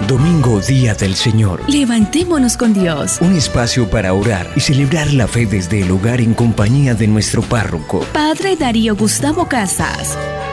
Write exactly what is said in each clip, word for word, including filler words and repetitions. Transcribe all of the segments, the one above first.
Domingo, Día del Señor. Levantémonos con Dios. Un espacio para orar y celebrar la fe desde el hogar en compañía de nuestro párroco, Padre Darío Gustavo Casas.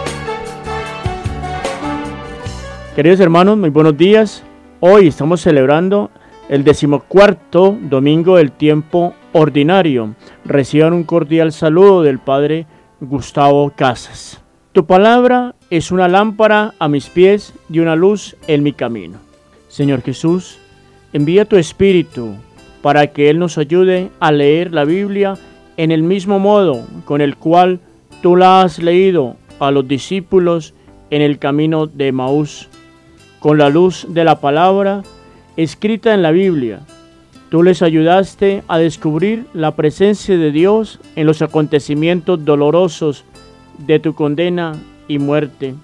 Queridos hermanos, muy buenos días. Hoy estamos celebrando el decimocuarto domingo del tiempo ordinario. Reciban un cordial saludo del Padre Gustavo Casas. Tu palabra es una lámpara a mis pies y una luz en mi camino. Señor Jesús, envía tu Espíritu para que Él nos ayude a leer la Biblia en el mismo modo con el cual tú la has leído a los discípulos en el camino de Emaús. Con la luz de la palabra escrita en la Biblia, tú les ayudaste a descubrir la presencia de Dios en los acontecimientos dolorosos de tu condena y muerte.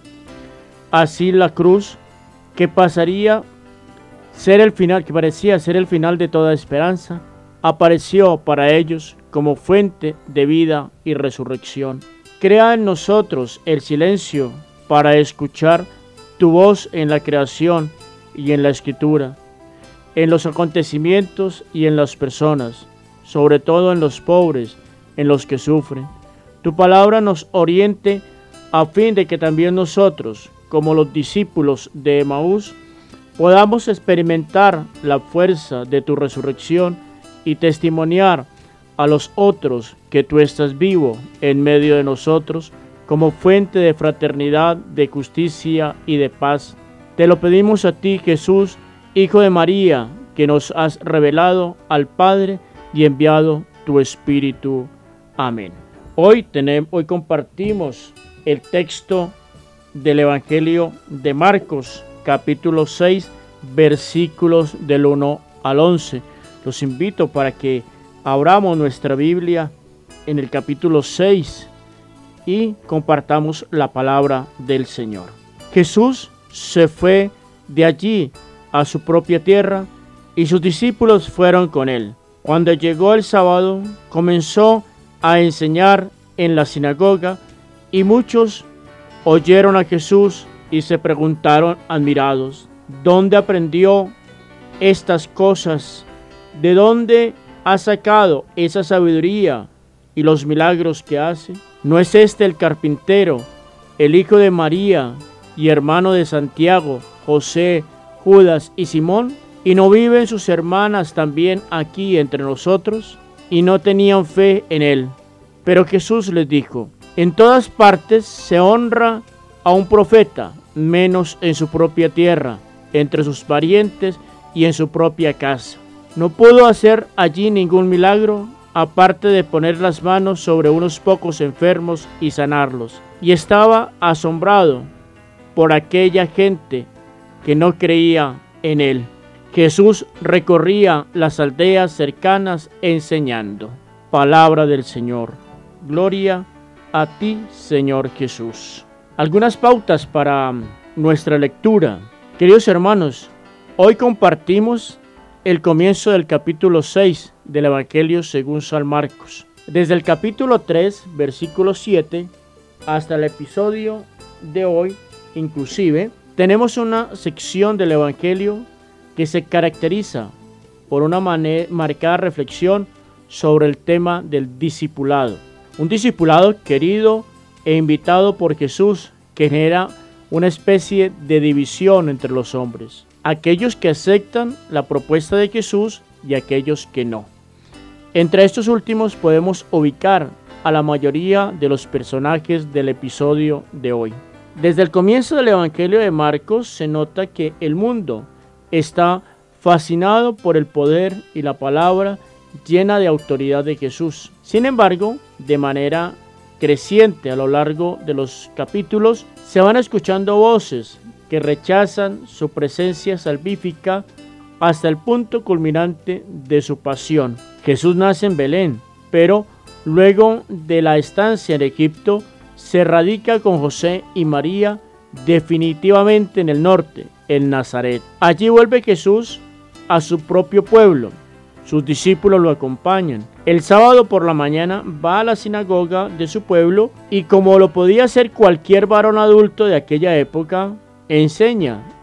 Así la cruz, que pasaría ser el final, que parecía ser el final de toda esperanza, apareció para ellos como fuente de vida y resurrección. Crea en nosotros el silencio para escuchar tu voz en la creación y en la escritura, en los acontecimientos y en las personas, sobre todo en los pobres, en los que sufren. Tu palabra nos oriente a fin de que también nosotros, como los discípulos de Emaús, podamos experimentar la fuerza de tu resurrección y testimoniar a los otros que tú estás vivo en medio de nosotros como fuente de fraternidad, de justicia y de paz. Te lo pedimos a ti, Jesús, Hijo de María, que nos has revelado al Padre y enviado tu Espíritu. Amén. Hoy, tenemos, hoy compartimos el texto del Evangelio de Marcos, capítulo seis, versículos del uno al once. Los invito para que abramos nuestra Biblia en el capítulo seis y compartamos la palabra del Señor. Jesús se fue de allí a su propia tierra y sus discípulos fueron con él. Cuando llegó el sábado, comenzó a enseñar en la sinagoga y muchos oyeron a Jesús y se preguntaron admirados: ¿dónde aprendió estas cosas? ¿De dónde ha sacado esa sabiduría y los milagros que hace? ¿No es este el carpintero, el hijo de María y hermano de Santiago, José, Judas y Simón? ¿Y no viven sus hermanas también aquí entre nosotros? Y no tenían fe en él. Pero Jesús les dijo: en todas partes se honra a un profeta, menos en su propia tierra, entre sus parientes y en su propia casa. No pudo hacer allí ningún milagro, aparte de poner las manos sobre unos pocos enfermos y sanarlos. Y estaba asombrado por aquella gente que no creía en él. Jesús recorría las aldeas cercanas enseñando. Palabra del Señor. Gloria a ti, Señor Jesús. Algunas pautas para nuestra lectura. Queridos hermanos, hoy compartimos el comienzo del capítulo seis del Evangelio según San Marcos. Desde el capítulo tres, versículo siete, hasta el episodio de hoy, inclusive, tenemos una sección del Evangelio que se caracteriza por una manera, marcada reflexión sobre el tema del discipulado. Un discipulado querido e invitado por Jesús que genera una especie de división entre los hombres. Aquellos que aceptan la propuesta de Jesús y aquellos que no. Entre estos últimos podemos ubicar a la mayoría de los personajes del episodio de hoy. Desde el comienzo del Evangelio de Marcos se nota que el mundo está fascinado por el poder y la palabra llena de autoridad de Jesús. Sin embargo, de manera creciente a lo largo de los capítulos, se van escuchando voces que rechazan su presencia salvífica hasta el punto culminante de su pasión. Jesús nace en Belén, pero luego de la estancia en Egipto, se radica con José y María definitivamente en el norte, en Nazaret. Allí vuelve Jesús a su propio pueblo. Sus discípulos lo acompañan. El sábado por la mañana va a la sinagoga de su pueblo y, como lo podía hacer cualquier varón adulto de aquella época, enseña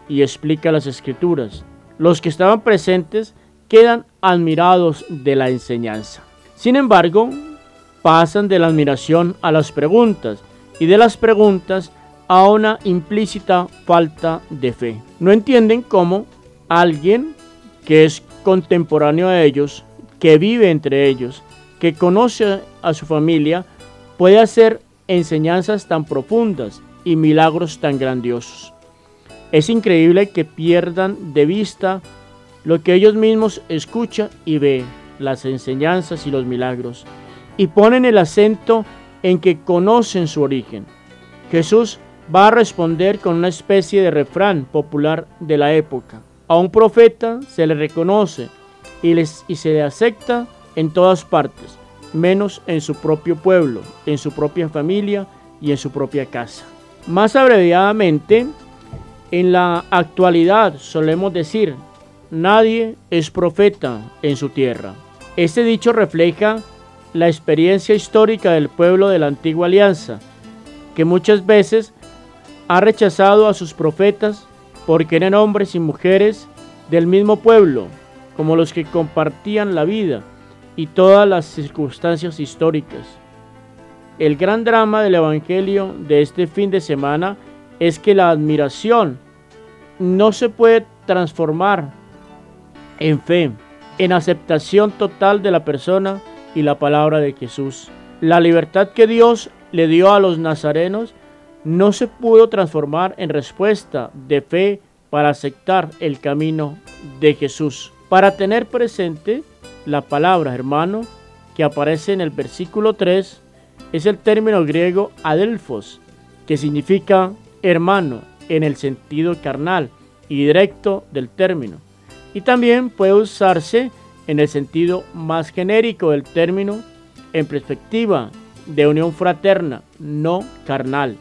y explica las Escrituras. Los que estaban presentes quedan admirados de la enseñanza. Sin embargo, pasan de la admiración a las preguntas y de las preguntas a una implícita falta de fe. No entienden cómo alguien que es contemporáneo a ellos, que vive entre ellos, que conoce a su familia, puede hacer enseñanzas tan profundas y milagros tan grandiosos. Es increíble que pierdan de vista lo que ellos mismos escuchan y ven, las enseñanzas y los milagros, y ponen el acento en que conocen su origen. Jesús va a responder con una especie de refrán popular de la época. A un profeta se le reconoce y, les, y se le acepta en todas partes, menos en su propio pueblo, en su propia familia y en su propia casa. Más abreviadamente, en la actualidad solemos decir, nadie es profeta en su tierra. Este dicho refleja la experiencia histórica del pueblo de la antigua alianza, que muchas veces ha rechazado a sus profetas porque eran hombres y mujeres del mismo pueblo, como los que compartían la vida y todas las circunstancias históricas. El gran drama del Evangelio de este fin de semana es que la admiración no se puede transformar en fe, en aceptación total de la persona y la palabra de Jesús. La libertad que Dios le dio a los nazarenos no se pudo transformar en respuesta de fe para aceptar el camino de Jesús. Para tener presente la palabra, hermano, que aparece en el versículo tres, es el término griego adelphos, que significa hermano en el sentido carnal y directo del término. Y también puede usarse en el sentido más genérico del término en perspectiva de unión fraterna, no carnal.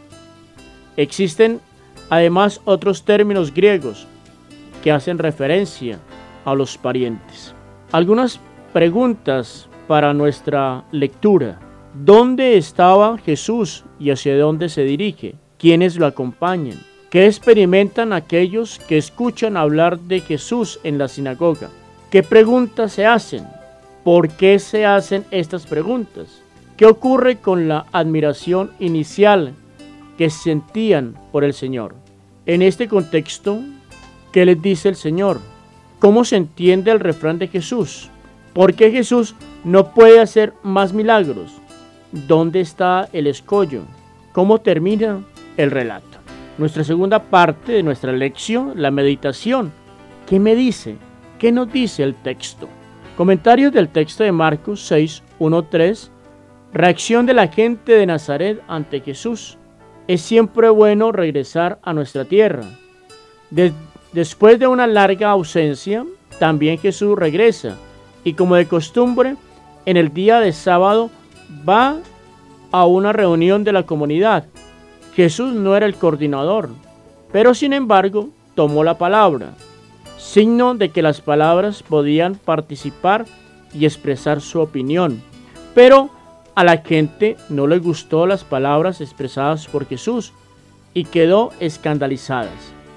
Existen además otros términos griegos que hacen referencia a los parientes. Algunas preguntas para nuestra lectura. ¿Dónde estaba Jesús y hacia dónde se dirige? ¿Quiénes lo acompañan? ¿Qué experimentan aquellos que escuchan hablar de Jesús en la sinagoga? ¿Qué preguntas se hacen? ¿Por qué se hacen estas preguntas? ¿Qué ocurre con la admiración inicial que sentían por el Señor? En este contexto, ¿qué les dice el Señor? ¿Cómo se entiende el refrán de Jesús? ¿Por qué Jesús no puede hacer más milagros? ¿Dónde está el escollo? ¿Cómo termina el relato? Nuestra segunda parte de nuestra lección, la meditación. ¿Qué me dice? ¿Qué nos dice el texto? Comentarios del texto de Marcos seis, uno, tres. Reacción de la gente de Nazaret ante Jesús. Es siempre bueno regresar a nuestra tierra. De- después de una larga ausencia, también Jesús regresa. Y como de costumbre, en el día de sábado va a una reunión de la comunidad. Jesús no era el coordinador, pero sin embargo tomó la palabra, signo de que las palabras podían participar y expresar su opinión. Pero a la gente no le gustó las palabras expresadas por Jesús y quedó escandalizadas.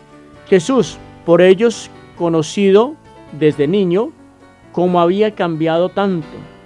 Jesús, por ellos conocido desde niño, como había cambiado tanto.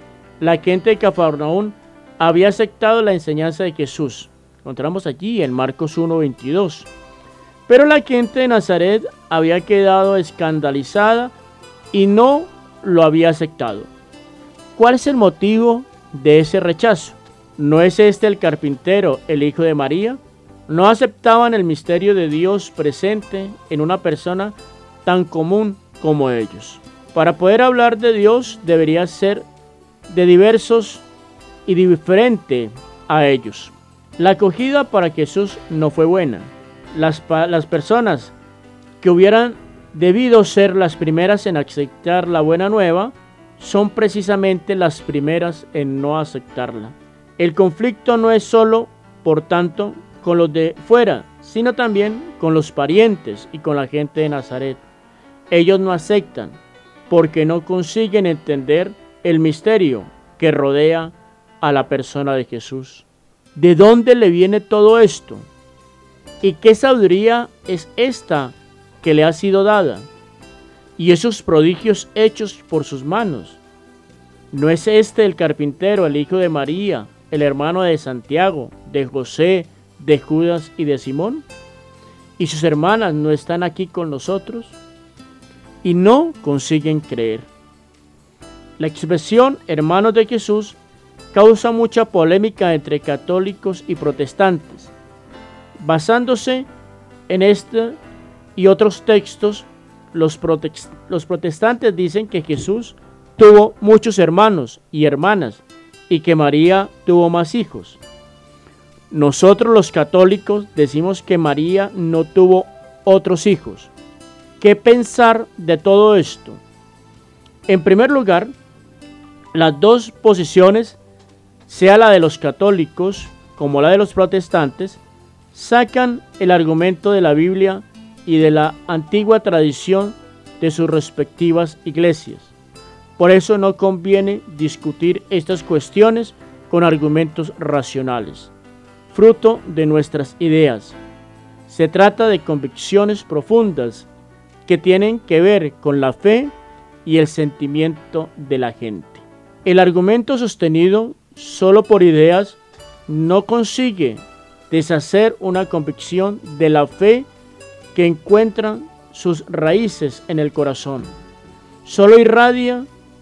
La gente de Cafarnaúm había aceptado la enseñanza de Jesús. Encontramos allí en Marcos uno, veintidós. Pero la gente de Nazaret había quedado escandalizada y no lo había aceptado. ¿Cuál es el motivo de ese rechazo? ¿No es este el carpintero, el hijo de María? ¿No aceptaban el misterio de Dios presente en una persona tan común como ellos? Para poder hablar de Dios debería ser de diversos y diferente a ellos. La acogida para Jesús no fue buena. Las, las personas que hubieran debido ser las primeras en aceptar la buena nueva son precisamente las primeras en no aceptarla. El conflicto no es solo, por tanto, con los de fuera, sino también con los parientes y con la gente de Nazaret. Ellos no aceptan porque no consiguen entender el misterio que rodea a la persona de Jesús. ¿De dónde le viene todo esto? ¿Y qué sabiduría es esta que le ha sido dada y esos prodigios hechos por sus manos. ¿No es este el carpintero, el hijo de María, el hermano de Santiago, de José, de Judas y de Simón? ¿Y sus hermanas no están aquí con nosotros? Y no consiguen creer. La expresión hermanos de Jesús causa mucha polémica entre católicos y protestantes. Basándose en este y otros textos, los, protest- los protestantes dicen que Jesús tuvo muchos hermanos y hermanas y que María tuvo más hijos. Nosotros los católicos decimos que María no tuvo otros hijos. ¿Qué pensar de todo esto? En primer lugar, las dos posiciones, sea la de los católicos como la de los protestantes, sacan el argumento de la Biblia y de la antigua tradición de sus respectivas iglesias. Por eso no conviene discutir estas cuestiones con argumentos racionales, fruto de nuestras ideas. Se trata de convicciones profundas que tienen que ver con la fe y el sentimiento de la gente. El argumento sostenido solo por ideas no consigue deshacer una convicción de la fe que encuentra sus raíces en el corazón. Solo irradia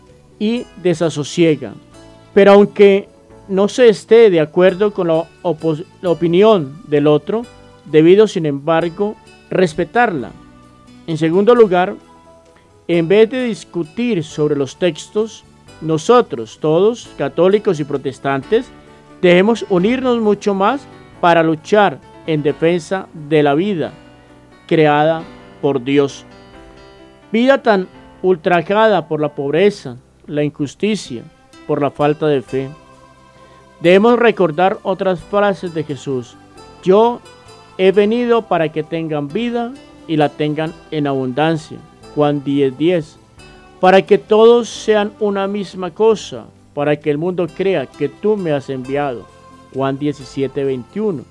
y desasosiega. Pero aunque no se esté de acuerdo con la, opos- la opinión del otro, debido sin embargo respetarla. En segundo lugar, en vez de discutir sobre los textos, nosotros, todos, católicos y protestantes, debemos unirnos mucho más para luchar en defensa de la vida creada por Dios. Vida tan ultrajada por la pobreza, la injusticia, por la falta de fe. Debemos recordar otras frases de Jesús. Yo he venido para que tengan vida y la tengan en abundancia. Juan diez diez. Para que todos sean una misma cosa, para que el mundo crea que tú me has enviado. Juan diecisiete veintiuno.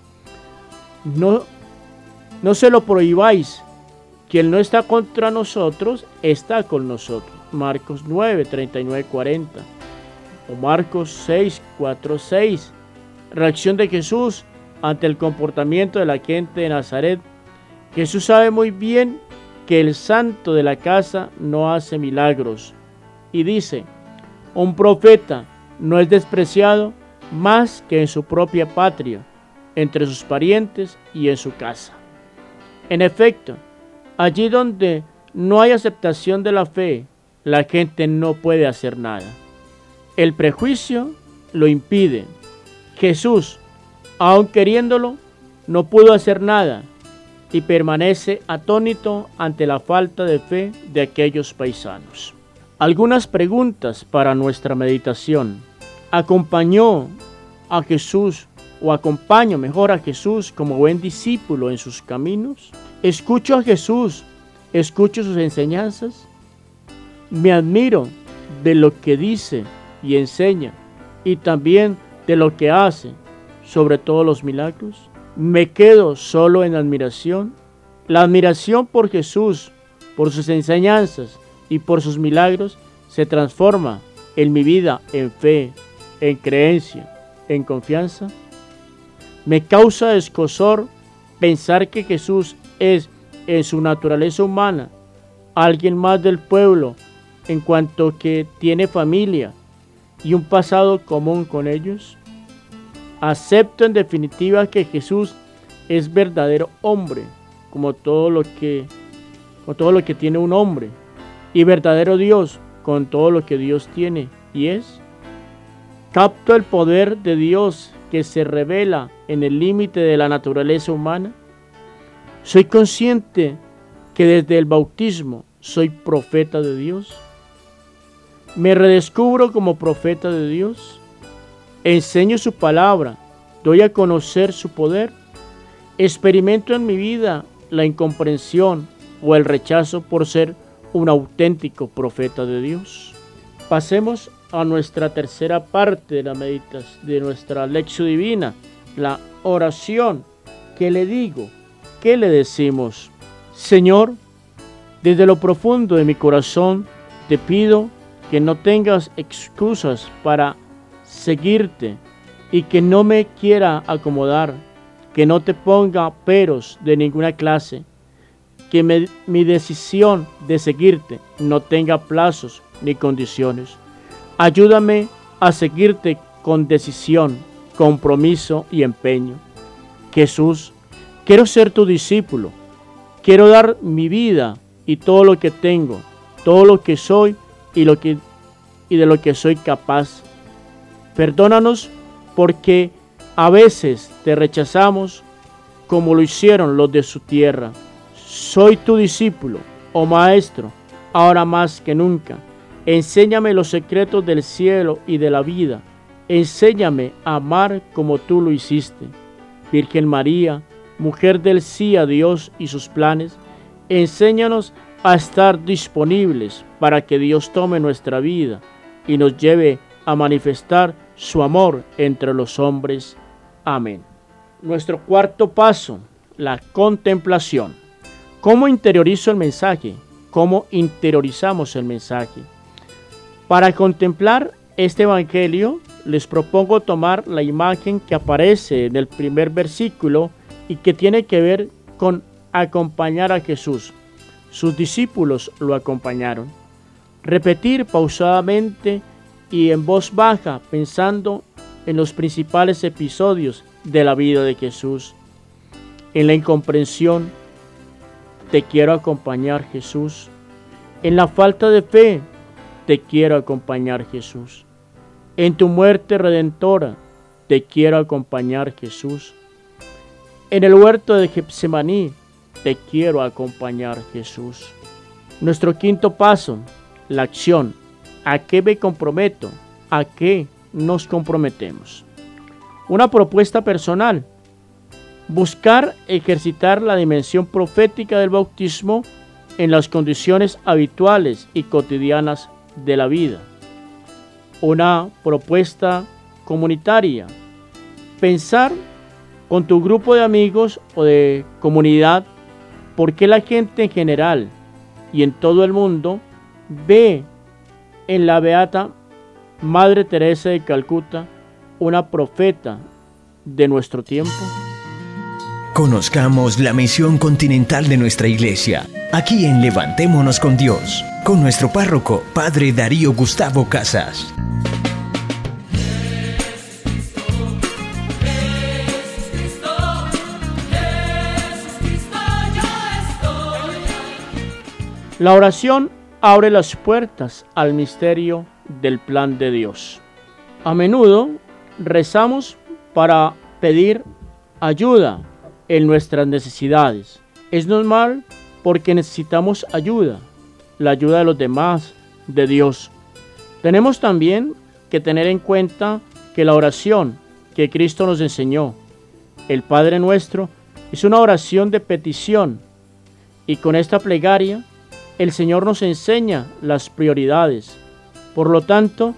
No, no se lo prohibáis. Quien no está contra nosotros, está con nosotros. Marcos nueve treinta y nueve cuarenta. O Marcos seis cuatro seis. Reacción de Jesús ante el comportamiento de la gente de Nazaret. Jesús sabe muy bien que el santo de la casa no hace milagros. Y dice, un profeta no es despreciado más que en su propia patria, entre sus parientes y en su casa. En efecto, allí donde no hay aceptación de la fe, la gente no puede hacer nada. El prejuicio lo impide. Jesús, aun queriéndolo, no pudo hacer nada y permanece atónito ante la falta de fe de aquellos paisanos. Algunas preguntas para nuestra meditación. ¿Acompañó a Jesús o acompaño mejor a Jesús como buen discípulo en sus caminos? ¿Escucho a Jesús? ¿Escucho sus enseñanzas? ¿Me admiro de lo que dice y enseña y también de lo que hace, sobre todo los milagros? ¿Me quedo solo en admiración? La admiración por Jesús, por sus enseñanzas y por sus milagros se transforma en mi vida en fe, en creencia, en confianza. Me causa escozor pensar que Jesús es, en su naturaleza humana, alguien más del pueblo en cuanto que tiene familia y un pasado común con ellos. Acepto en definitiva que Jesús es verdadero hombre, como todo lo que, como todo lo que tiene un hombre, y verdadero Dios, con todo lo que Dios tiene y es. Capto el poder de Dios que se revela en el límite de la naturaleza humana. Soy consciente que desde el bautismo soy profeta de Dios. Me redescubro como profeta de Dios. Enseño su palabra, doy a conocer su poder, experimento en mi vida la incomprensión o el rechazo por ser un auténtico profeta de Dios. Pasemos a nuestra tercera parte de la meditación, de nuestra lección divina, la oración. ¿Qué le digo? ¿Qué le decimos? Señor, Desde lo profundo de mi corazón te pido que no tengas excusas para seguirte y que no me quiera acomodar, que no te ponga peros de ninguna clase, que me, mi decisión de seguirte no tenga plazos ni condiciones. Ayúdame a seguirte con decisión, compromiso y empeño. Jesús, quiero ser tu discípulo, quiero dar mi vida y todo lo que tengo, todo lo que soy y, lo que, y de lo que soy capaz. Perdónanos porque a veces te rechazamos como lo hicieron los de su tierra. Soy tu discípulo, oh Maestro, ahora más que nunca. Enséñame los secretos del cielo y de la vida. Enséñame a amar como tú lo hiciste. Virgen María, mujer del sí a Dios y sus planes, enséñanos a estar disponibles para que Dios tome nuestra vida y nos lleve a manifestar su amor entre los hombres. Amén. Nuestro cuarto paso, la contemplación. ¿Cómo interiorizo el mensaje? ¿Cómo interiorizamos el mensaje? Para contemplar este evangelio, les propongo tomar la imagen que aparece en el primer versículo y que tiene que ver con acompañar a Jesús. Sus discípulos lo acompañaron. Repetir pausadamente y en voz baja, pensando en los principales episodios de la vida de Jesús. En la incomprensión, te quiero acompañar, Jesús. En la falta de fe, te quiero acompañar, Jesús. En tu muerte redentora, te quiero acompañar, Jesús. En el huerto de Getsemaní, te quiero acompañar, Jesús. Nuestro quinto paso, la acción. ¿A qué me comprometo? ¿A qué nos comprometemos? Una propuesta personal. Buscar ejercitar la dimensión profética del bautismo en las condiciones habituales y cotidianas de la vida. Una propuesta comunitaria. Pensar con tu grupo de amigos o de comunidad por qué la gente en general y en todo el mundo ve en la beata Madre Teresa de Calcuta una profeta de nuestro tiempo. Conozcamos la misión continental de nuestra iglesia, aquí en Levantémonos con Dios, con nuestro párroco, Padre Darío Gustavo Casas. La oración abre las puertas al misterio del plan de Dios. A menudo rezamos para pedir ayuda en nuestras necesidades. Es normal porque necesitamos ayuda, la ayuda de los demás, de Dios. Tenemos también que tener en cuenta que la oración que Cristo nos enseñó, el Padre Nuestro, es una oración de petición, y con esta plegaria el Señor nos enseña las prioridades. Por lo tanto,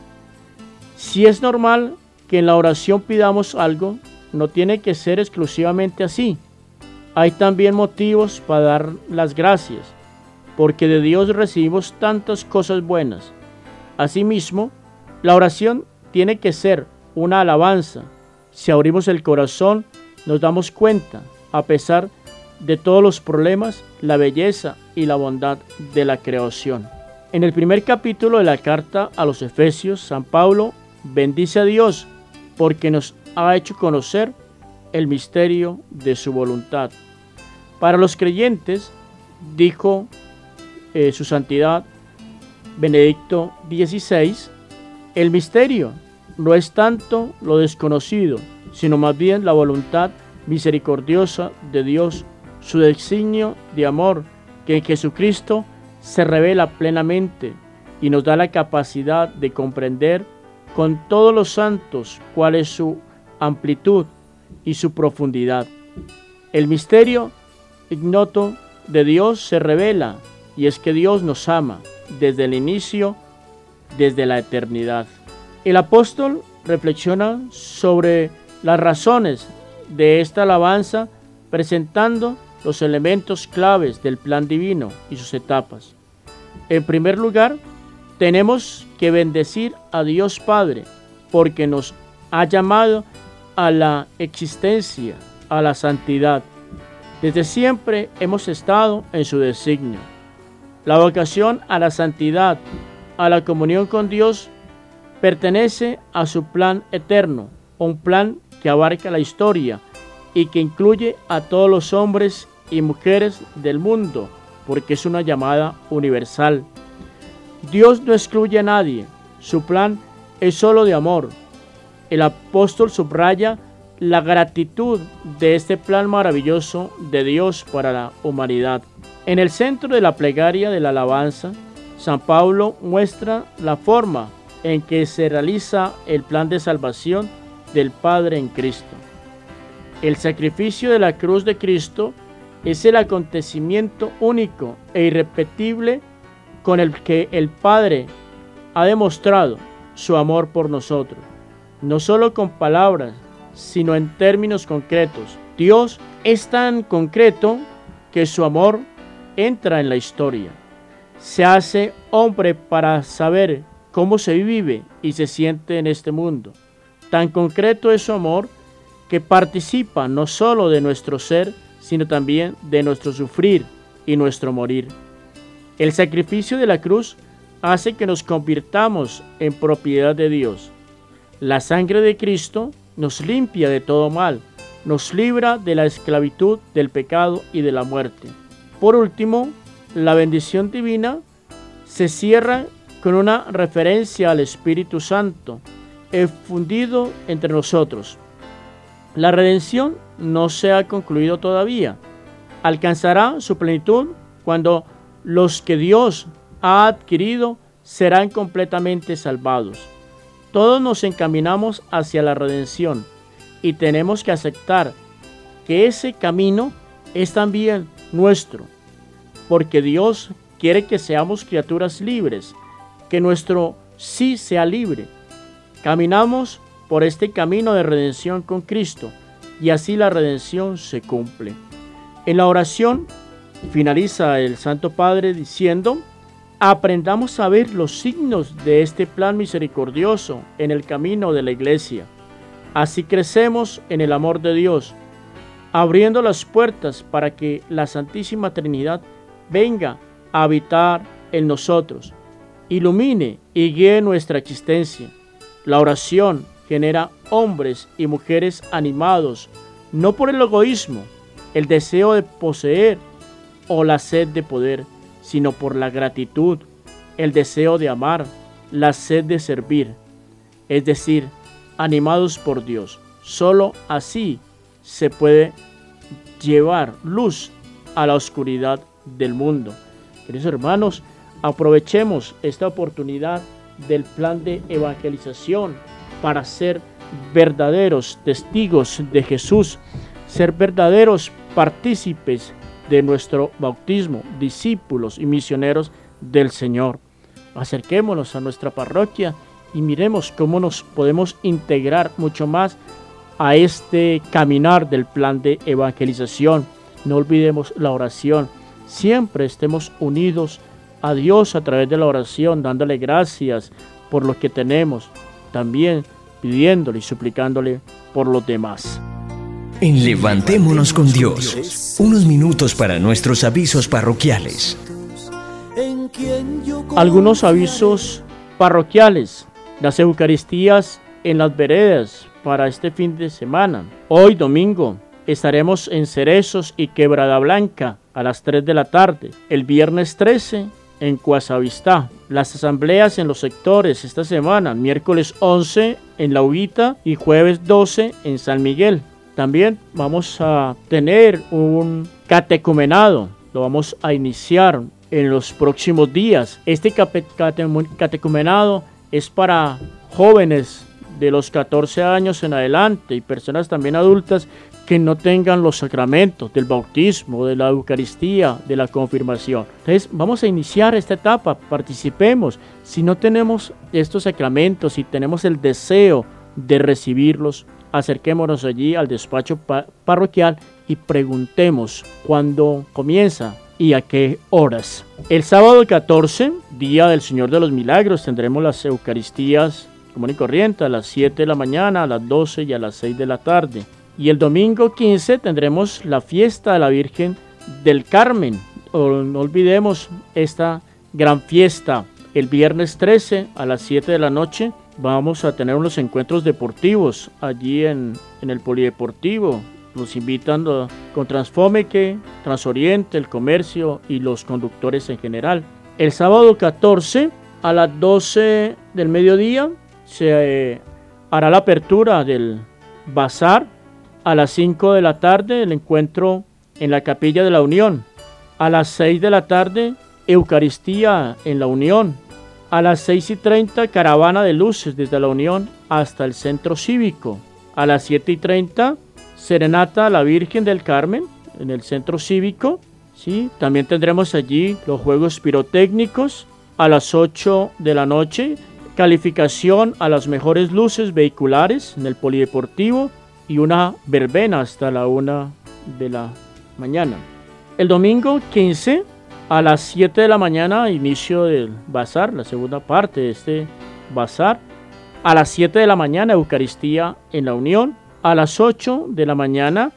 si es normal que en la oración pidamos algo, no tiene que ser exclusivamente así. Hay también motivos para dar las gracias, porque de Dios recibimos tantas cosas buenas. Asimismo, la oración tiene que ser una alabanza. Si abrimos el corazón, nos damos cuenta, a pesar de todos los problemas, la belleza y la bondad de la creación. En el primer capítulo de la carta a los Efesios, San Pablo bendice a Dios porque nos ha hecho conocer el misterio de su voluntad. Para los creyentes, dijo eh, su santidad Benedicto dieciséis, el misterio no es tanto lo desconocido, sino más bien la voluntad misericordiosa de Dios, su designio de amor, que en Jesucristo se revela plenamente y nos da la capacidad de comprender con todos los santos cuál es su amplitud y su profundidad. El misterio ignoto de Dios se revela, y es que Dios nos ama desde el inicio, desde la eternidad. El apóstol reflexiona sobre las razones de esta alabanza, presentando los elementos claves del plan divino y sus etapas. En primer lugar, tenemos que bendecir a Dios Padre, porque nos ha llamado a la existencia, a la santidad. Desde siempre hemos estado en su designio. La vocación a la santidad, a la comunión con Dios, pertenece a su plan eterno, un plan que abarca la historia y que incluye a todos los hombres y mujeres del mundo, porque es una llamada universal. Dios no excluye a nadie, su plan es solo de amor. El apóstol subraya la gratitud de este plan maravilloso de Dios para la humanidad. En el centro de la plegaria de la alabanza, San Pablo muestra la forma en que se realiza el plan de salvación del Padre en Cristo. El sacrificio de la cruz de Cristo es el acontecimiento único e irrepetible con el que el Padre ha demostrado su amor por nosotros, no solo con palabras, sino en términos concretos. Dios es tan concreto que su amor entra en la historia. Se hace hombre para saber cómo se vive y se siente en este mundo. Tan concreto es su amor que participa no solo de nuestro ser, sino también de nuestro sufrir y nuestro morir. El sacrificio de la cruz hace que nos convirtamos en propiedad de Dios. La sangre de Cristo nos limpia de todo mal, nos libra de la esclavitud, del pecado y de la muerte. Por último, la bendición divina se cierra con una referencia al Espíritu Santo, fundido entre nosotros. La redención no se ha concluido todavía. Alcanzará su plenitud cuando los que Dios ha adquirido serán completamente salvados. Todos nos encaminamos hacia la redención y tenemos que aceptar que ese camino es también nuestro, porque Dios quiere que seamos criaturas libres, que nuestro sí sea libre. Caminamos por este camino de redención con Cristo y así la redención se cumple. En la oración finaliza el Santo Padre diciendo: aprendamos a ver los signos de este plan misericordioso en el camino de la Iglesia. Así crecemos en el amor de Dios, abriendo las puertas para que la Santísima Trinidad venga a habitar en nosotros, ilumine y guíe nuestra existencia. La oración genera hombres y mujeres animados, no por el egoísmo, el deseo de poseer o la sed de poder, sino por la gratitud, el deseo de amar, la sed de servir, es decir, animados por Dios. Solo así se puede llevar luz a la oscuridad del mundo. Queridos hermanos, aprovechemos esta oportunidad del plan de evangelización para ser verdaderos testigos de Jesús, ser verdaderos partícipes de nuestro bautismo, discípulos y misioneros del Señor. Acerquémonos a nuestra parroquia y miremos cómo nos podemos integrar mucho más a este caminar del plan de evangelización. No olvidemos la oración. Siempre estemos unidos a Dios a través de la oración, dándole gracias por lo que tenemos, también pidiéndole y suplicándole por los demás. En Levantémonos con Dios, unos minutos para nuestros avisos parroquiales. Algunos avisos parroquiales. Las Eucaristías en las veredas para este fin de semana. Hoy domingo estaremos en Cerezos y Quebrada Blanca a las tres de la tarde. El viernes trece en Cuazavistá. Las asambleas en los sectores esta semana, miércoles once en La Huguita y jueves doce en San Miguel. También vamos a tener un catecumenado, lo vamos a iniciar en los próximos días. Este catecumenado es para jóvenes de los catorce años en adelante y personas también adultas que no tengan los sacramentos del bautismo, de la Eucaristía, de la confirmación. Entonces vamos a iniciar esta etapa, participemos. Si no tenemos estos sacramentos y tenemos el deseo de recibirlos, acerquémonos allí al despacho pa- parroquial y preguntemos cuándo comienza y a qué horas. El sábado catorce, día del Señor de los Milagros, tendremos las Eucaristías común y corriente a las siete de la mañana, a las doce y a las seis de la tarde. Y el domingo quince tendremos la fiesta de la Virgen del Carmen. No olvidemos esta gran fiesta. El viernes trece a las siete de la noche vamos a tener unos encuentros deportivos allí en, en el Polideportivo. Nos invitan uh, con Transfomeque, Transoriente, el comercio y los conductores en general. El sábado catorce a las doce del mediodía se eh, hará la apertura del bazar. A las cinco de la tarde el encuentro en la Capilla de la Unión. A las seis de la tarde Eucaristía en la Unión. A las seis y treinta caravana de luces desde la Unión hasta el Centro Cívico. A las siete y treinta serenata a la Virgen del Carmen en el Centro Cívico. ¿Sí? También tendremos allí los juegos pirotécnicos. A las ocho de la noche calificación a las mejores luces vehiculares en el Polideportivo y una verbena hasta la una de la mañana. El domingo quince a las siete de la mañana inicio del bazar, la segunda parte de este bazar. A las siete de la mañana Eucaristía en la Unión. A las ocho de la mañana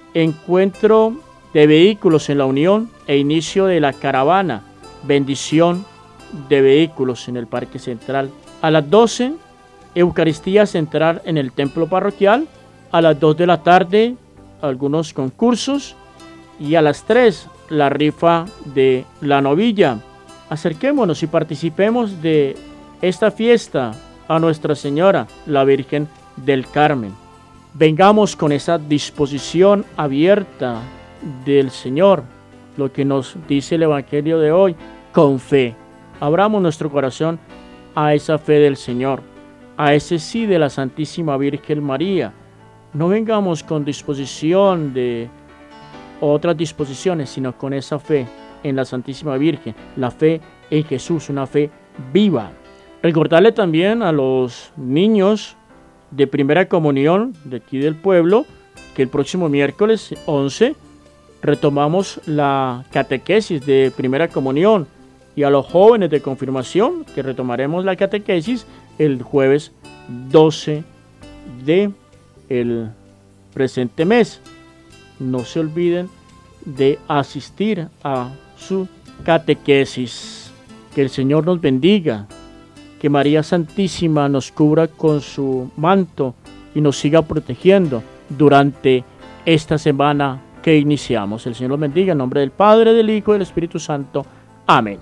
encuentro de vehículos en la Unión e inicio de la caravana bendición de vehículos en el Parque Central. A las doce Eucaristía central en el templo parroquial. A las dos de la tarde algunos concursos y a las tres la rifa de la novilla. Acerquémonos y participemos de esta fiesta a Nuestra Señora, la Virgen del Carmen. Vengamos con esa disposición abierta del Señor, lo que nos dice el Evangelio de hoy, con fe. Abramos nuestro corazón a esa fe del Señor, a ese sí de la Santísima Virgen María. No vengamos con disposición de otras disposiciones, sino con esa fe en la Santísima Virgen, la fe en Jesús, una fe viva. Recordarle también a los niños de primera comunión de aquí del pueblo que el próximo miércoles once retomamos la catequesis de primera comunión, y a los jóvenes de confirmación que retomaremos la catequesis el jueves doce de el presente mes. No se olviden de asistir a su catequesis. Que el Señor nos bendiga, que María Santísima nos cubra con su manto y nos siga protegiendo durante esta semana que iniciamos. El Señor los bendiga en nombre del Padre, del Hijo y del Espíritu Santo. Amén.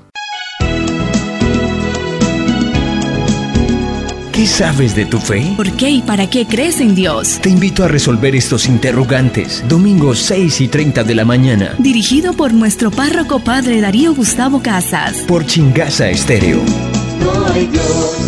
¿Qué sabes de tu fe? ¿Por qué y para qué crees en Dios? Te invito a resolver estos interrogantes. Domingo seis y treinta de la mañana. Dirigido por nuestro párroco Padre Darío Gustavo Casas. Por Chingasa Estéreo. No hay Dios